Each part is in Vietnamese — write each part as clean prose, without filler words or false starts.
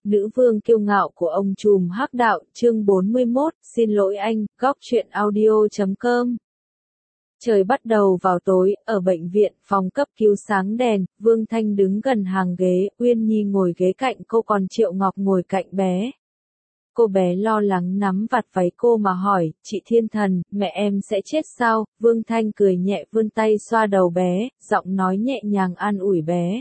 Nữ vương kiêu ngạo của ông trùm hắc đạo, chương 41, xin lỗi anh, góc truyện audio.com. Trời bắt đầu vào tối, ở bệnh viện, phòng cấp cứu sáng đèn, Vương Thanh đứng gần hàng ghế, Uyên Nhi ngồi ghế cạnh cô còn Triệu Ngọc ngồi cạnh bé. Cô bé lo lắng nắm vạt váy cô mà hỏi, chị Thiên Thần, mẹ em sẽ chết sao? Vương Thanh cười nhẹ vươn tay xoa đầu bé, giọng nói nhẹ nhàng an ủi bé.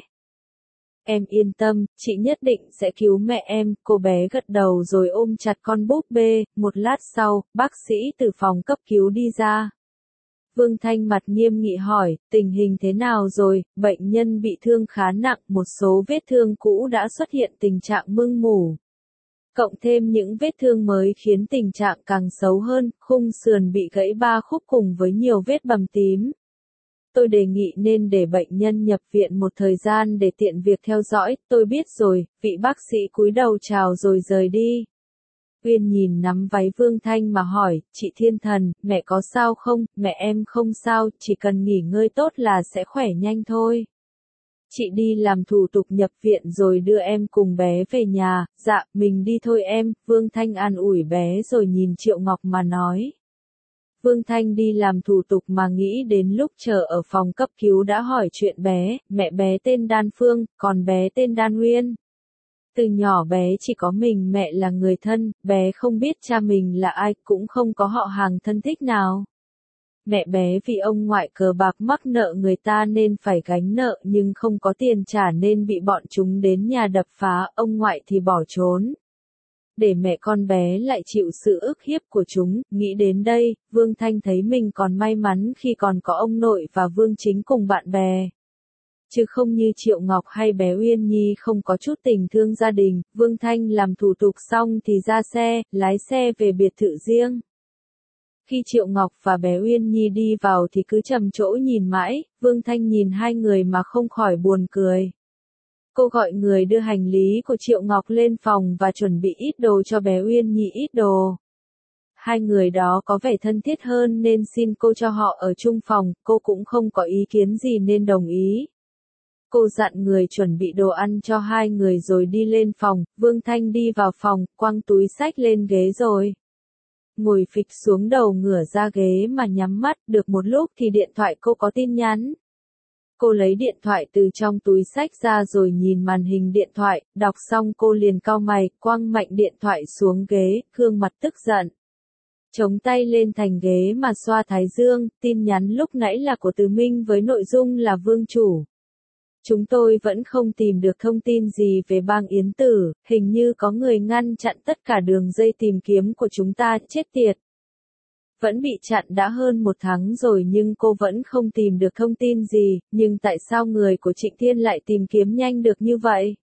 Em yên tâm, chị nhất định sẽ cứu mẹ em, cô bé gật đầu rồi ôm chặt con búp bê, một lát sau, bác sĩ từ phòng cấp cứu đi ra. Vương Thanh mặt nghiêm nghị hỏi, tình hình thế nào rồi, bệnh nhân bị thương khá nặng, một số vết thương cũ đã xuất hiện tình trạng mưng mủ. Cộng thêm những vết thương mới khiến tình trạng càng xấu hơn, khung sườn bị gãy 3 khúc cùng với nhiều vết bầm tím. Tôi đề nghị nên để bệnh nhân nhập viện một thời gian để tiện việc theo dõi, tôi biết rồi, vị bác sĩ cúi đầu chào rồi rời đi. Uyên nhìn nắm váy Vương Thanh mà hỏi, chị Thiên Thần, mẹ có sao không? Mẹ em không sao, chỉ cần nghỉ ngơi tốt là sẽ khỏe nhanh thôi. Chị đi làm thủ tục nhập viện rồi đưa em cùng bé về nhà, dạ, mình đi thôi em, Vương Thanh an ủi bé rồi nhìn Triệu Ngọc mà nói. Vương Thanh đi làm thủ tục mà nghĩ đến lúc chờ ở phòng cấp cứu đã hỏi chuyện bé, mẹ bé tên Đan Phương, còn bé tên Đan Uyên. Từ nhỏ bé chỉ có mình mẹ là người thân, bé không biết cha mình là ai, cũng không có họ hàng thân thích nào. Mẹ bé vì ông ngoại cờ bạc mắc nợ người ta nên phải gánh nợ nhưng không có tiền trả nên bị bọn chúng đến nhà đập phá, ông ngoại thì bỏ trốn. Để mẹ con bé lại chịu sự ức hiếp của chúng, nghĩ đến đây, Vương Thanh thấy mình còn may mắn khi còn có ông nội và Vương Chính cùng bạn bè. Chứ không như Triệu Ngọc hay bé Uyên Nhi không có chút tình thương gia đình, Vương Thanh làm thủ tục xong thì ra xe, lái xe về biệt thự riêng. Khi Triệu Ngọc và bé Uyên Nhi đi vào thì cứ trầm trỗ nhìn mãi, Vương Thanh nhìn hai người mà không khỏi buồn cười. Cô gọi người đưa hành lý của Triệu Ngọc lên phòng và chuẩn bị ít đồ cho bé Uyên Nhi ít đồ. Hai người đó có vẻ thân thiết hơn nên xin cô cho họ ở chung phòng, cô cũng không có ý kiến gì nên đồng ý. Cô dặn người chuẩn bị đồ ăn cho hai người rồi đi lên phòng, Vương Thanh đi vào phòng, quăng túi xách lên ghế rồi. Ngồi phịch xuống đầu ngửa ra ghế mà nhắm mắt, được một lúc thì điện thoại cô có tin nhắn. Cô lấy điện thoại từ trong túi xách ra rồi nhìn màn hình điện thoại, đọc xong cô liền cau mày, quăng mạnh điện thoại xuống ghế, gương mặt tức giận. Chống tay lên thành ghế mà xoa thái dương, tin nhắn lúc nãy là của Từ Minh với nội dung là Vương chủ. Chúng tôi vẫn không tìm được thông tin gì về bang Yến Tử, hình như có người ngăn chặn tất cả đường dây tìm kiếm của chúng ta, chết tiệt. Vẫn bị chặn đã hơn 1 tháng rồi nhưng cô vẫn không tìm được thông tin gì, nhưng tại sao người của Trịnh Thiên lại tìm kiếm nhanh được như vậy?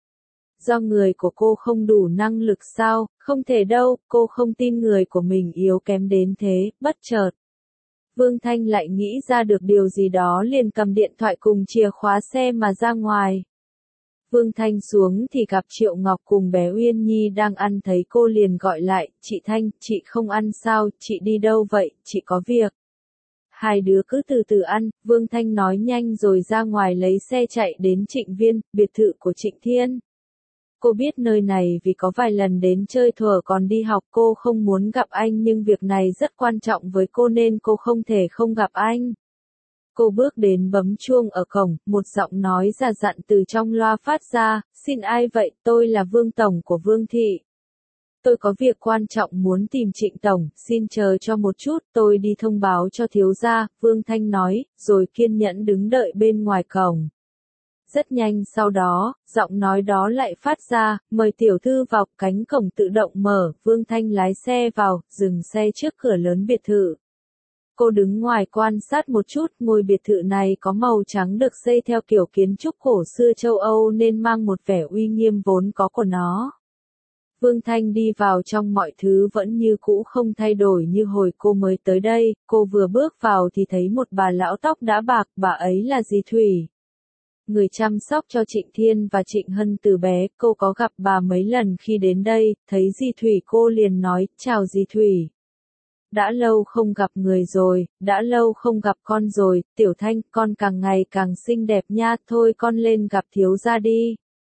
Do người của cô không đủ năng lực sao? Không thể đâu, cô không tin người của mình yếu kém đến thế, bất chợt. Vương Thanh lại nghĩ ra được điều gì đó liền cầm điện thoại cùng chìa khóa xe mà ra ngoài. Vương Thanh xuống thì gặp Triệu Ngọc cùng bé Uyên Nhi đang ăn thấy cô liền gọi lại, chị Thanh, chị không ăn sao, chị đi đâu vậy, chị có việc. Hai đứa cứ từ từ ăn, Vương Thanh nói nhanh rồi ra ngoài lấy xe chạy đến Trịnh Viên, biệt thự của Trịnh Thiên. Cô biết nơi này vì có vài lần đến chơi thuở còn đi học cô không muốn gặp anh nhưng việc này rất quan trọng với cô nên cô không thể không gặp anh. Cô bước đến bấm chuông ở cổng, một giọng nói già dặn từ trong loa phát ra, xin ai vậy, tôi là Vương Tổng của Vương Thị. Tôi có việc quan trọng muốn tìm Trịnh Tổng, xin chờ cho một chút, tôi đi thông báo cho thiếu gia, Vương Thanh nói, rồi kiên nhẫn đứng đợi bên ngoài cổng. Rất nhanh sau đó, giọng nói đó lại phát ra, mời tiểu thư vào, cánh cổng tự động mở, Vương Thanh lái xe vào, dừng xe trước cửa lớn biệt thự. Cô đứng ngoài quan sát một chút, ngôi biệt thự này có màu trắng được xây theo kiểu kiến trúc cổ xưa châu Âu nên mang một vẻ uy nghiêm vốn có của nó. Vương Thanh đi vào trong mọi thứ vẫn như cũ không thay đổi như hồi cô mới tới đây, cô vừa bước vào thì thấy một bà lão tóc đã bạc, bà ấy là dì Thủy. Người chăm sóc cho Trịnh Thiên và Trịnh Hân từ bé, cô có gặp bà mấy lần khi đến đây, thấy dì Thủy cô liền nói, chào dì Thủy. Đã lâu không gặp người rồi, đã lâu không gặp con rồi, Tiểu Thanh, con càng ngày càng xinh đẹp nha, thôi con lên gặp thiếu gia đi.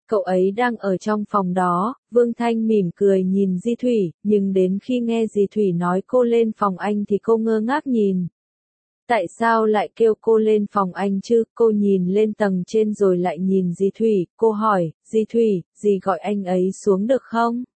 Cậu ấy đang ở trong phòng đó, Vương Thanh mỉm cười nhìn Di Thủy, nhưng đến khi nghe Di Thủy nói cô lên phòng anh thì cô ngơ ngác nhìn. Tại sao lại kêu cô lên phòng anh chứ? Cô nhìn lên tầng trên rồi lại nhìn Di Thủy, cô hỏi, Di Thủy, dì gọi anh ấy xuống được không?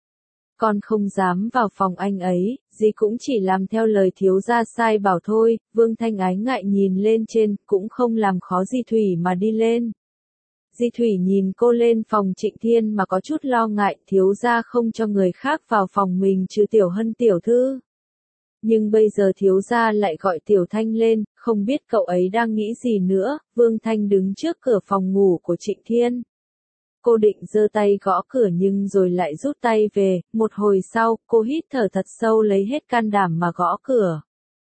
Con không dám vào phòng anh ấy, dì cũng chỉ làm theo lời thiếu gia sai bảo thôi. Vương Thanh ái ngại nhìn lên trên, cũng không làm khó Di Thủy mà đi lên. Di Thủy nhìn cô lên phòng Trịnh Thiên mà có chút lo ngại, thiếu gia không cho người khác vào phòng mình trừ Tiểu Hân tiểu thư. Nhưng bây giờ thiếu gia lại gọi Tiểu Thanh lên, không biết cậu ấy đang nghĩ gì nữa. Vương Thanh đứng trước cửa phòng ngủ của Trịnh Thiên. Cô định giơ tay gõ cửa nhưng rồi lại rút tay về, một hồi sau, cô hít thở thật sâu lấy hết can đảm mà gõ cửa.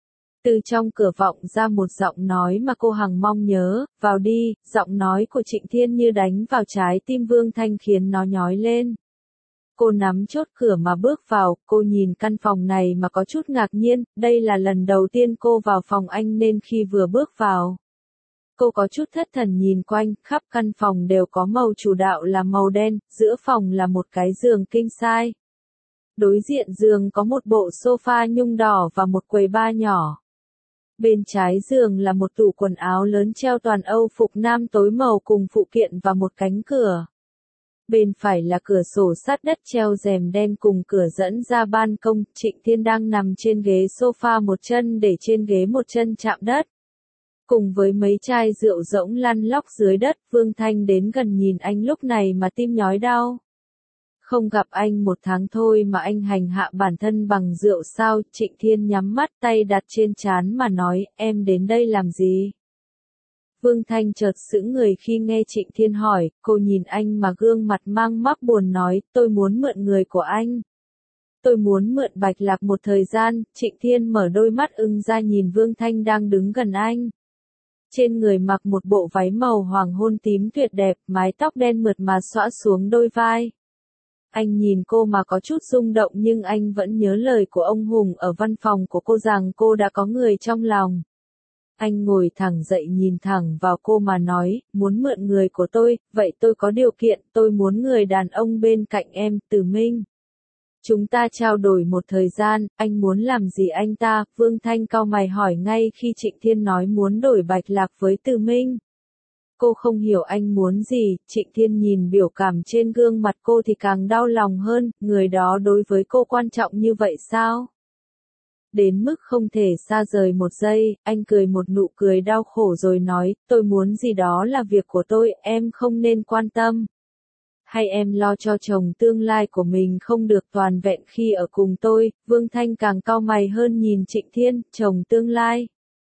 Từ trong cửa vọng ra một giọng nói mà cô hằng mong nhớ, vào đi. Giọng nói của Trịnh Thiên như đánh vào trái tim Vương Thanh khiến nó nhói lên. Cô nắm chốt cửa mà bước vào, cô nhìn căn phòng này mà có chút ngạc nhiên, đây là lần đầu tiên cô vào phòng anh nên khi vừa bước vào. Cô có chút thất thần nhìn quanh, khắp căn phòng đều có màu chủ đạo là màu đen, giữa phòng là một cái giường king size. Đối diện giường có một bộ sofa nhung đỏ và một quầy bar nhỏ. Bên trái giường là một tủ quần áo lớn treo toàn Âu phục nam tối màu cùng phụ kiện và một cánh cửa. Bên phải là cửa sổ sát đất treo rèm đen cùng cửa dẫn ra ban công. Trịnh Thiên đang nằm trên ghế sofa, một chân để trên ghế một chân chạm đất. Cùng với mấy chai rượu rỗng lăn lóc dưới đất, Vương Thanh đến gần nhìn anh lúc này mà tim nhói đau. Không gặp anh 1 tháng thôi mà anh hành hạ bản thân bằng rượu sao? Trịnh Thiên nhắm mắt, tay đặt trên trán mà nói, em đến đây làm gì? Vương Thanh chợt sững người khi nghe Trịnh Thiên hỏi, cô nhìn anh mà gương mặt mang mắc buồn nói, tôi muốn mượn người của anh. Tôi muốn mượn Bạch Lạc một thời gian. Trịnh Thiên mở đôi mắt ưng ra nhìn Vương Thanh đang đứng gần anh. Trên người mặc một bộ váy màu hoàng hôn tím tuyệt đẹp, mái tóc đen mượt mà xõa xuống đôi vai. Anh nhìn cô mà có chút rung động nhưng anh vẫn nhớ lời của ông Hùng ở văn phòng của cô rằng cô đã có người trong lòng. Anh ngồi thẳng dậy nhìn thẳng vào cô mà nói, muốn mượn người của tôi, vậy tôi có điều kiện, tôi muốn người đàn ông bên cạnh em, Từ Minh. Chúng ta trao đổi một thời gian, anh muốn làm gì anh ta? Vương Thanh cau mày hỏi ngay khi Trịnh Thiên nói muốn đổi Bạch Lạc với Từ Minh. Cô không hiểu anh muốn gì. Trịnh Thiên nhìn biểu cảm trên gương mặt cô thì càng đau lòng hơn, người đó đối với cô quan trọng như vậy sao? Đến mức không thể xa rời một giây. Anh cười một nụ cười đau khổ rồi nói, tôi muốn gì đó là việc của tôi, em không nên quan tâm. Hay em lo cho chồng tương lai của mình không được toàn vẹn khi ở cùng tôi? Vương Thanh càng cau mày hơn nhìn Trịnh Thiên, chồng tương lai.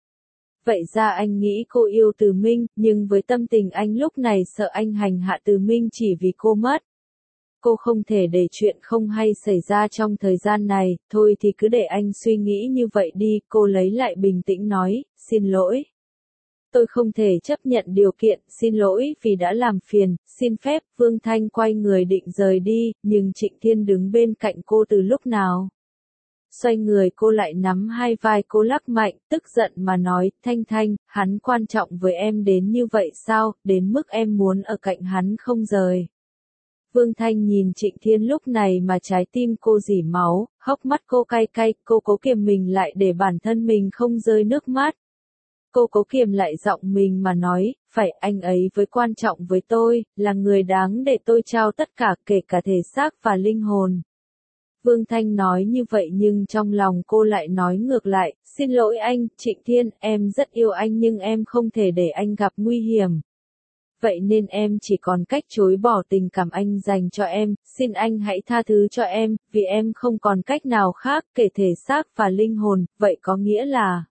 Vậy ra anh nghĩ cô yêu Từ Minh, nhưng với tâm tình anh lúc này sợ anh hành hạ Từ Minh chỉ vì cô mất. Cô không thể để chuyện không hay xảy ra trong thời gian này, thôi thì cứ để anh suy nghĩ như vậy đi. Cô lấy lại bình tĩnh nói, xin lỗi. Tôi không thể chấp nhận điều kiện, xin lỗi vì đã làm phiền, xin phép. Vương Thanh quay người định rời đi, nhưng Trịnh Thiên đứng bên cạnh cô từ lúc nào. Xoay người cô lại nắm hai vai cô lắc mạnh, tức giận mà nói, Thanh Thanh, hắn quan trọng với em đến như vậy sao, đến mức em muốn ở cạnh hắn không rời. Vương Thanh nhìn Trịnh Thiên lúc này mà trái tim cô rỉ máu, hốc mắt cô cay cay, cô cố kiềm mình lại để bản thân mình không rơi nước mắt. Cô cố kiềm lại giọng mình mà nói, phải anh ấy với quan trọng với tôi, là người đáng để tôi trao tất cả kể cả thể xác và linh hồn. Vương Thanh nói như vậy nhưng trong lòng cô lại nói ngược lại, xin lỗi anh, Trịnh Thiên, em rất yêu anh nhưng em không thể để anh gặp nguy hiểm. Vậy nên em chỉ còn cách chối bỏ tình cảm anh dành cho em, xin anh hãy tha thứ cho em, vì em không còn cách nào khác kể thể xác và linh hồn, vậy có nghĩa là...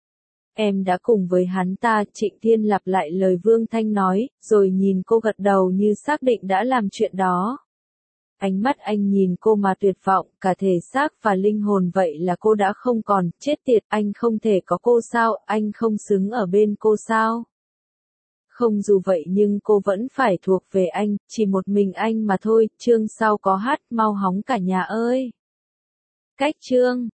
Em đã cùng với hắn ta. Trịnh Thiên lặp lại lời Vương Thanh nói, rồi nhìn cô gật đầu như xác định đã làm chuyện đó. Ánh mắt anh nhìn cô mà tuyệt vọng, cả thể xác và linh hồn, vậy là cô đã không còn, chết tiệt, anh không thể có cô sao, anh không xứng ở bên cô sao? Không dù vậy nhưng cô vẫn phải thuộc về anh, chỉ một mình anh mà thôi. Chương sau có hát, mau hóng cả nhà ơi. Cách chương